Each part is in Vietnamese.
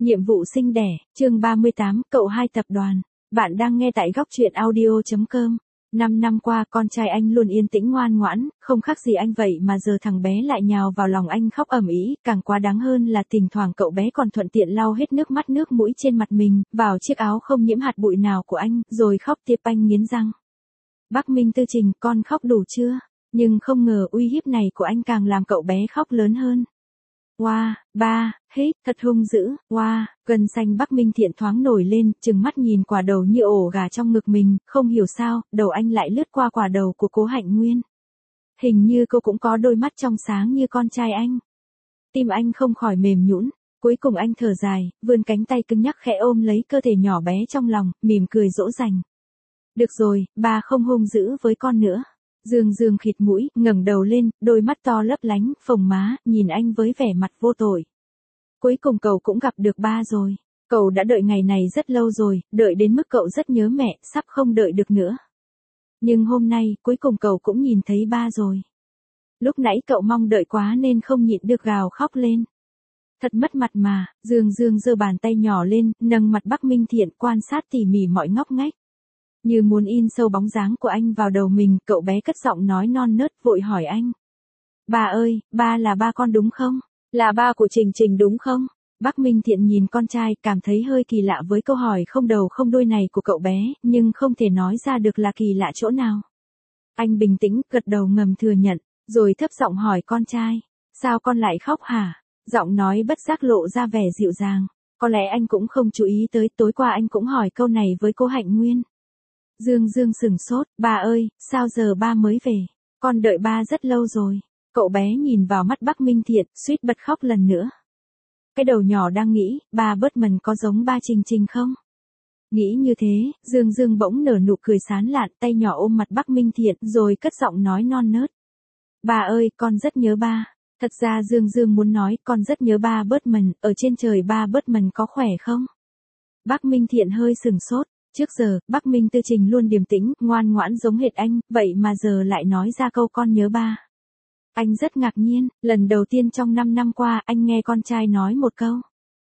Nhiệm vụ sinh đẻ, chương 38, cậu hai tập đoàn. Bạn đang nghe tại góc truyện audio.com. 5 năm qua con trai anh luôn yên tĩnh ngoan ngoãn, không khác gì anh vậy mà giờ thằng bé lại nhào vào lòng anh khóc ầm ĩ, càng quá đáng hơn là thỉnh thoảng cậu bé còn thuận tiện lau hết nước mắt nước mũi trên mặt mình, vào chiếc áo không nhiễm hạt bụi nào của anh, rồi khóc tiếp anh nghiến răng. Bác Minh Tư Trình, con khóc đủ chưa? Nhưng không ngờ uy hiếp này của anh càng làm cậu bé khóc lớn hơn. Oa, ba, hít, thật hung dữ, oa, gân xanh Bắc Minh Thiện thoáng nổi lên, trừng mắt nhìn quả đầu như ổ gà trong ngực mình, không hiểu sao, đầu anh lại lướt qua quả đầu của Cố Hạnh Nguyên. Hình như cô cũng có đôi mắt trong sáng như con trai anh. Tim anh không khỏi mềm nhũn, cuối cùng anh thở dài, vươn cánh tay cứng nhắc khẽ ôm lấy cơ thể nhỏ bé trong lòng, mỉm cười dỗ dành. Được rồi, ba không hung dữ với con nữa. Dương Dương khịt mũi, ngẩng đầu lên, đôi mắt to lấp lánh, phồng má, nhìn anh với vẻ mặt vô tội. Cuối cùng cậu cũng gặp được ba rồi. Cậu đã đợi ngày này rất lâu rồi, đợi đến mức cậu rất nhớ mẹ, sắp không đợi được nữa. Nhưng hôm nay, cuối cùng cậu cũng nhìn thấy ba rồi. Lúc nãy cậu mong đợi quá nên không nhịn được gào khóc lên. Thật mất mặt mà, Dương Dương giơ bàn tay nhỏ lên, nâng mặt Bắc Minh Thiện quan sát tỉ mỉ mọi ngóc ngách. Như muốn in sâu bóng dáng của anh vào đầu mình, cậu bé cất giọng nói non nớt vội hỏi anh. Ba ơi, ba là ba con đúng không? Là ba của Trình Trình đúng không? Bắc Minh Thiện nhìn con trai, cảm thấy hơi kỳ lạ với câu hỏi không đầu không đuôi này của cậu bé, nhưng không thể nói ra được là kỳ lạ chỗ nào. Anh bình tĩnh, gật đầu ngầm thừa nhận, rồi thấp giọng hỏi con trai. Sao con lại khóc hả? Giọng nói bất giác lộ ra vẻ dịu dàng. Có lẽ anh cũng không chú ý tới, tối qua anh cũng hỏi câu này với cô Hạnh Nguyên. Dương Dương sửng sốt, ba ơi, sao giờ ba mới về? Con đợi ba rất lâu rồi. Cậu bé nhìn vào mắt Bắc Minh Thiện, suýt bật khóc lần nữa. Cái đầu nhỏ đang nghĩ, ba Bớt-mần có giống ba Trình Trình không? Nghĩ như thế, Dương Dương bỗng nở nụ cười sán lạn, tay nhỏ ôm mặt Bắc Minh Thiện, rồi cất giọng nói non nớt. Ba ơi, con rất nhớ ba. Thật ra Dương Dương muốn nói, con rất nhớ ba Bớt-mần, ở trên trời ba Bớt-mần có khỏe không? Bắc Minh Thiện hơi sửng sốt. Trước giờ, Bắc Minh Tư Trình luôn điềm tĩnh, ngoan ngoãn giống hệt anh, vậy mà giờ lại nói ra câu con nhớ ba. Anh rất ngạc nhiên, lần đầu tiên trong 5 năm qua anh nghe con trai nói một câu.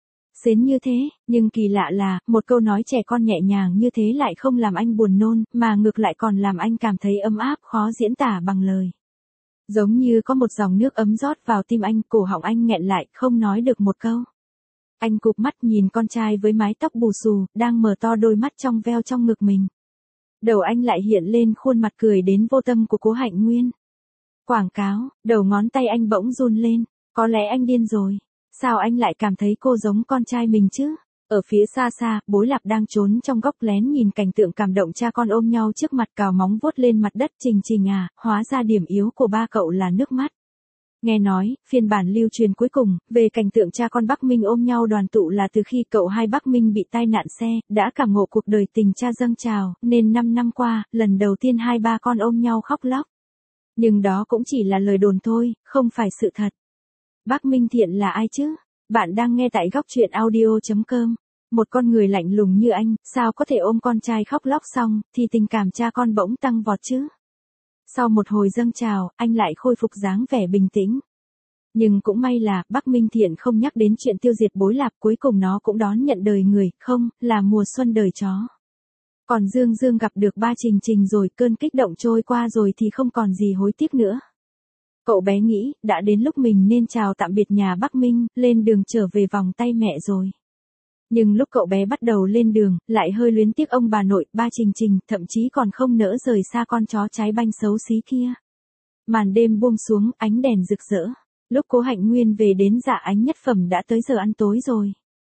Xến như thế, nhưng kỳ lạ là, một câu nói trẻ con nhẹ nhàng như thế lại không làm anh buồn nôn, mà ngược lại còn làm anh cảm thấy ấm áp khó diễn tả bằng lời. Giống như có một dòng nước ấm rót vào tim anh, cổ họng anh nghẹn lại, không nói được một câu. Anh cụp mắt nhìn con trai với mái tóc bù xù, đang mở to đôi mắt trong veo trong ngực mình. Đầu anh lại hiện lên khuôn mặt cười đến vô tâm của Cố Hạnh Nguyên. Quảng cáo, đầu ngón tay anh bỗng run lên, có lẽ anh điên rồi. Sao anh lại cảm thấy cô giống con trai mình chứ? Ở phía xa xa, Bối Lạp đang trốn trong góc lén nhìn cảnh tượng cảm động cha con ôm nhau trước mặt cào móng vuốt lên mặt đất. Trình Trình à, hóa ra điểm yếu của ba cậu là nước mắt. Nghe nói, phiên bản lưu truyền cuối cùng, về cảnh tượng cha con Bắc Minh ôm nhau đoàn tụ là từ khi cậu hai Bắc Minh bị tai nạn xe, đã cảm ngộ cuộc đời tình cha dâng trào, nên 5 năm qua, lần đầu tiên hai ba con ôm nhau khóc lóc. Nhưng đó cũng chỉ là lời đồn thôi, không phải sự thật. Bắc Minh Thiện là ai chứ? Bạn đang nghe tại góc truyện audio.com. Một con người lạnh lùng như anh, sao có thể ôm con trai khóc lóc xong, thì tình cảm cha con bỗng tăng vọt chứ? Sau một hồi dâng trào, anh lại khôi phục dáng vẻ bình tĩnh. Nhưng cũng may là, Bắc Minh Thiện không nhắc đến chuyện tiêu diệt Bối Lạp, cuối cùng nó cũng đón nhận đời người, không, là mùa xuân đời chó. Còn Dương Dương gặp được ba Trình Trình rồi, cơn kích động trôi qua rồi thì không còn gì hối tiếc nữa. Cậu bé nghĩ, đã đến lúc mình nên chào tạm biệt nhà Bắc Minh, lên đường trở về vòng tay mẹ rồi. Nhưng lúc cậu bé bắt đầu lên đường, lại hơi luyến tiếc ông bà nội, ba Trình Trình, thậm chí còn không nỡ rời xa con chó trái banh xấu xí kia. Màn đêm buông xuống, ánh đèn rực rỡ. Lúc Cố Hạnh Nguyên về đến Dạ Ánh Nhất Phẩm đã tới giờ ăn tối rồi.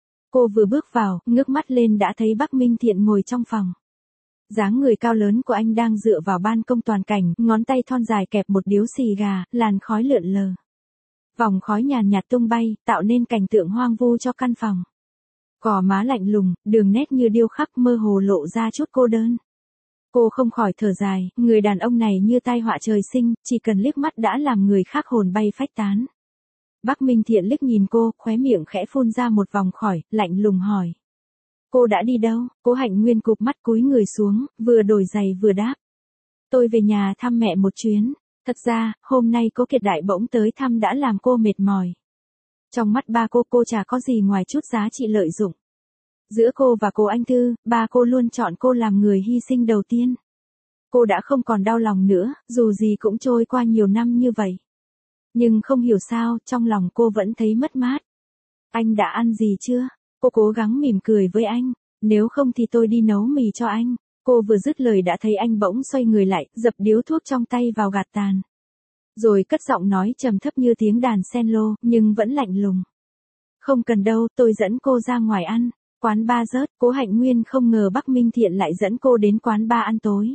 Cô vừa bước vào, ngước mắt lên đã thấy Bắc Minh Thiện ngồi trong phòng. Dáng người cao lớn của anh đang dựa vào ban công toàn cảnh, ngón tay thon dài kẹp một điếu xì gà, làn khói lượn lờ. Vòng khói nhàn nhạt tung bay, tạo nên cảnh tượng hoang vu cho căn phòng. Gò má lạnh lùng, đường nét như điêu khắc mơ hồ lộ ra chút cô đơn. Cô không khỏi thở dài, người đàn ông này như tai họa trời sinh, chỉ cần liếc mắt đã làm người khác hồn bay phách tán. Bắc Minh Thiện liếc nhìn cô, khóe miệng khẽ phun ra một vòng khỏi, lạnh lùng hỏi. Cô đã đi đâu? Cố Hạnh Nguyên cụp mắt cúi người xuống, vừa đổi giày vừa đáp. Tôi về nhà thăm mẹ một chuyến. Thật ra, hôm nay Cố Kiệt Đại bỗng tới thăm đã làm cô mệt mỏi. Trong mắt ba cô chả có gì ngoài chút giá trị lợi dụng. Giữa cô và cô Anh Thư, ba cô luôn chọn cô làm người hy sinh đầu tiên. Cô đã không còn đau lòng nữa, dù gì cũng trôi qua nhiều năm như vậy. Nhưng không hiểu sao, trong lòng cô vẫn thấy mất mát. Anh đã ăn gì chưa? Cô cố gắng mỉm cười với anh. Nếu không thì tôi đi nấu mì cho anh. Cô vừa dứt lời đã thấy anh bỗng xoay người lại, dập điếu thuốc trong tay vào gạt tàn. Rồi cất giọng nói trầm thấp như tiếng đàn cello, nhưng vẫn lạnh lùng. Không cần đâu, tôi dẫn cô ra ngoài ăn. Quán bar rớt, Cố Hạnh Nguyên không ngờ Bắc Minh Thiện lại dẫn cô đến quán bar ăn tối.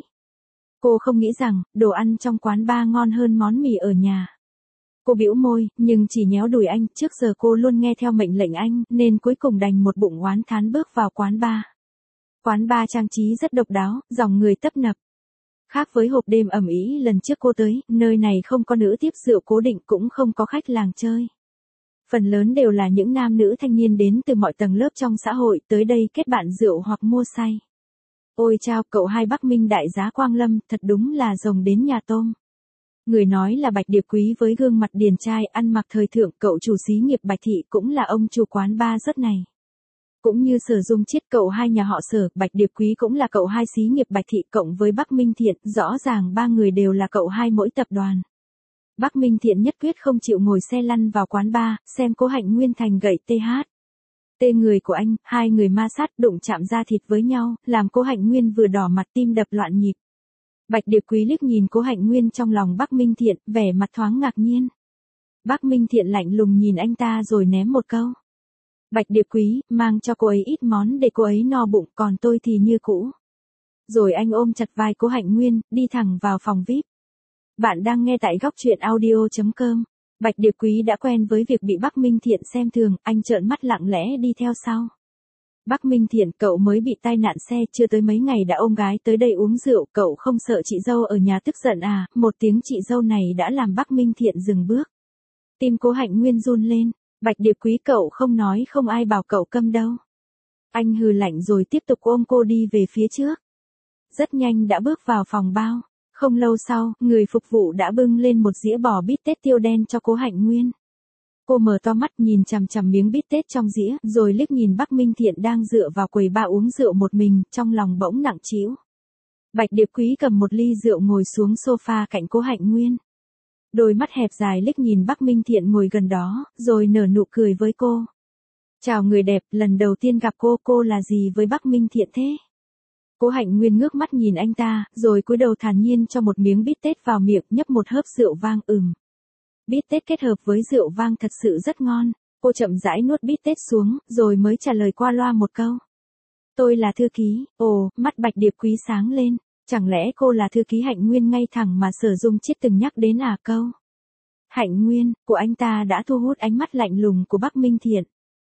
Cô không nghĩ rằng, đồ ăn trong quán bar ngon hơn món mì ở nhà. Cô bĩu môi, nhưng chỉ nhéo đùi anh, trước giờ cô luôn nghe theo mệnh lệnh anh, nên cuối cùng đành một bụng oán thán bước vào quán bar. Quán bar trang trí rất độc đáo, dòng người tấp nập. Khác với hộp đêm ầm ĩ lần trước cô tới, nơi này không có nữ tiếp rượu cố định cũng không có khách làng chơi. Phần lớn đều là những nam nữ thanh niên đến từ mọi tầng lớp trong xã hội tới đây kết bạn rượu hoặc mua say. Ôi chao, cậu hai Bắc Minh đại giá Quang Lâm, thật đúng là rồng đến nhà tôm. Người nói là Bạch Điệp Quý với gương mặt điển trai ăn mặc thời thượng, cậu chủ xí nghiệp Bạch Thị cũng là ông chủ quán bar rớt này. Cũng như Sở Dung Chiết, cậu hai nhà họ Sở, Bạch Điệp Quý cũng là cậu hai xí nghiệp Bạch Thị cộng với Bắc Minh Thiện, rõ ràng ba người đều là cậu hai mỗi tập đoàn. Bắc Minh Thiện nhất quyết không chịu ngồi xe lăn vào quán bar, xem Cố Hạnh Nguyên thành gậy TH. Tê người của anh, hai người ma sát đụng chạm da thịt với nhau, làm Cố Hạnh Nguyên vừa đỏ mặt tim đập loạn nhịp. Bạch Điệp Quý liếc nhìn Cố Hạnh Nguyên trong lòng Bắc Minh Thiện, vẻ mặt thoáng ngạc nhiên. Bắc Minh Thiện lạnh lùng nhìn anh ta rồi ném một câu. Bạch Điệp Quý, mang cho cô ấy ít món để cô ấy no bụng, còn tôi thì như cũ. Rồi anh ôm chặt vai Cố Hạnh Nguyên, đi thẳng vào phòng VIP. Bạn đang nghe tại góc truyện audio.com. Bạch Điệp Quý đã quen với việc bị Bắc Minh Thiện xem thường, anh trợn mắt lặng lẽ đi theo sau. Bắc Minh Thiện, cậu mới bị tai nạn xe, chưa tới mấy ngày đã ôm gái tới đây uống rượu, cậu không sợ chị dâu ở nhà tức giận à? Một tiếng chị dâu này đã làm Bắc Minh Thiện dừng bước. Tim Cố Hạnh Nguyên run lên. Bạch Điệp Quý, cậu không nói không ai bảo cậu câm đâu. Anh hừ lạnh rồi tiếp tục ôm cô đi về phía trước. Rất nhanh đã bước vào phòng bao. Không lâu sau, người phục vụ đã bưng lên một dĩa bò bít tết tiêu đen cho Cố Hạnh Nguyên. Cô mở to mắt nhìn chằm chằm miếng bít tết trong dĩa, rồi liếc nhìn Bắc Minh Thiện đang dựa vào quầy bar uống rượu một mình, trong lòng bỗng nặng trĩu. Bạch Điệp Quý cầm một ly rượu ngồi xuống sofa cạnh Cố Hạnh Nguyên. Đôi mắt hẹp dài liếc nhìn Bắc Minh Thiện ngồi gần đó, rồi nở nụ cười với cô. Chào người đẹp, lần đầu tiên gặp cô là gì với Bắc Minh Thiện thế? Cố Hạnh Nguyên ngước mắt nhìn anh ta, rồi cúi đầu thản nhiên cho một miếng bít tết vào miệng, nhấp một hớp rượu vang. Bít tết kết hợp với rượu vang thật sự rất ngon. Cô chậm rãi nuốt bít tết xuống, rồi mới trả lời qua loa một câu. Tôi là thư ký. Ồ, mắt Bạch Điệp Quý sáng lên. Chẳng lẽ cô là thư ký Hạnh Nguyên ngay thẳng mà Sở Dung Chiết từng nhắc đến à? Câu Hạnh Nguyên của anh ta đã thu hút ánh mắt lạnh lùng của Bắc Minh Thiện.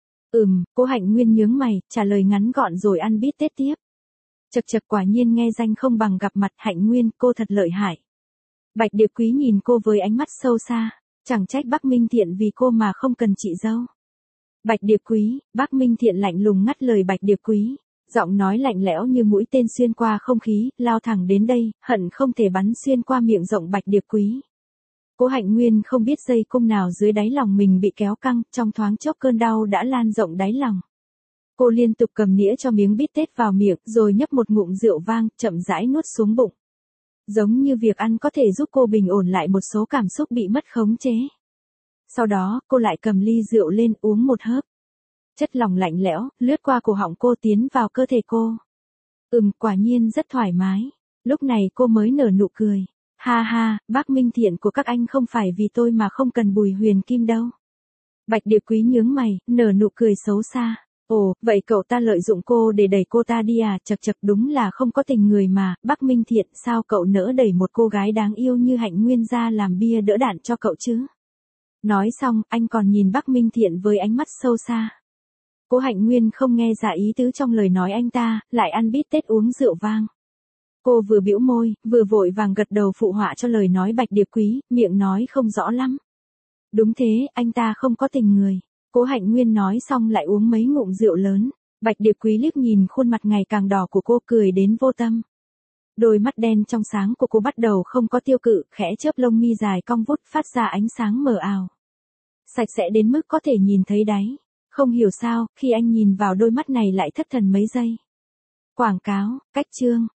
Cố Hạnh Nguyên nhướng mày, trả lời ngắn gọn rồi ăn bít tết tiếp. Chật quả nhiên nghe danh không bằng gặp mặt. Hạnh Nguyên, cô thật lợi hại. Bạch Điệp Quý nhìn cô với ánh mắt sâu xa. Chẳng trách Bắc Minh Thiện vì cô mà không cần chị dâu. Bạch Điệp Quý, Bắc Minh Thiện lạnh lùng ngắt lời Bạch Điệp Quý. Giọng nói lạnh lẽo như mũi tên xuyên qua không khí, lao thẳng đến đây, hận không thể bắn xuyên qua miệng rộng Bạch Điệp Quý. Cố Hạnh Nguyên không biết dây cung nào dưới đáy lòng mình bị kéo căng, trong thoáng chốc cơn đau đã lan rộng đáy lòng. Cô liên tục cầm nĩa cho miếng bít tết vào miệng, rồi nhấp một ngụm rượu vang, chậm rãi nuốt xuống bụng. Giống như việc ăn có thể giúp cô bình ổn lại một số cảm xúc bị mất khống chế. Sau đó, cô lại cầm ly rượu lên uống một hớp. Chất lỏng lạnh lẽo, lướt qua cổ họng cô tiến vào cơ thể cô. Quả nhiên rất thoải mái. Lúc này cô mới nở nụ cười. Ha ha, Bắc Minh Thiện của các anh không phải vì tôi mà không cần Bùi Huyền Kim đâu. Bạch Điệp Quý nhướng mày, nở nụ cười xấu xa. Ồ, vậy cậu ta lợi dụng cô để đẩy cô ta đi à? Chật đúng là không có tình người mà. Bắc Minh Thiện, sao cậu nỡ đẩy một cô gái đáng yêu như Hạnh Nguyên ra làm bia đỡ đạn cho cậu chứ? Nói xong, anh còn nhìn Bắc Minh Thiện với ánh mắt sâu xa. Cố Hạnh Nguyên không nghe ra ý tứ trong lời nói anh ta, lại ăn bít tết uống rượu vang. Cô vừa bĩu môi, vừa vội vàng gật đầu phụ họa cho lời nói Bạch Điệp Quý, miệng nói không rõ lắm. Đúng thế, anh ta không có tình người. Cố Hạnh Nguyên nói xong lại uống mấy ngụm rượu lớn. Bạch Điệp Quý liếc nhìn khuôn mặt ngày càng đỏ của cô, cười đến vô tâm. Đôi mắt đen trong sáng của cô bắt đầu không có tiêu cự, khẽ chớp lông mi dài cong vút phát ra ánh sáng mờ ảo. Sạch sẽ đến mức có thể nhìn thấy đáy. Không hiểu sao, khi anh nhìn vào đôi mắt này lại thất thần mấy giây. Quảng cáo, cách chương.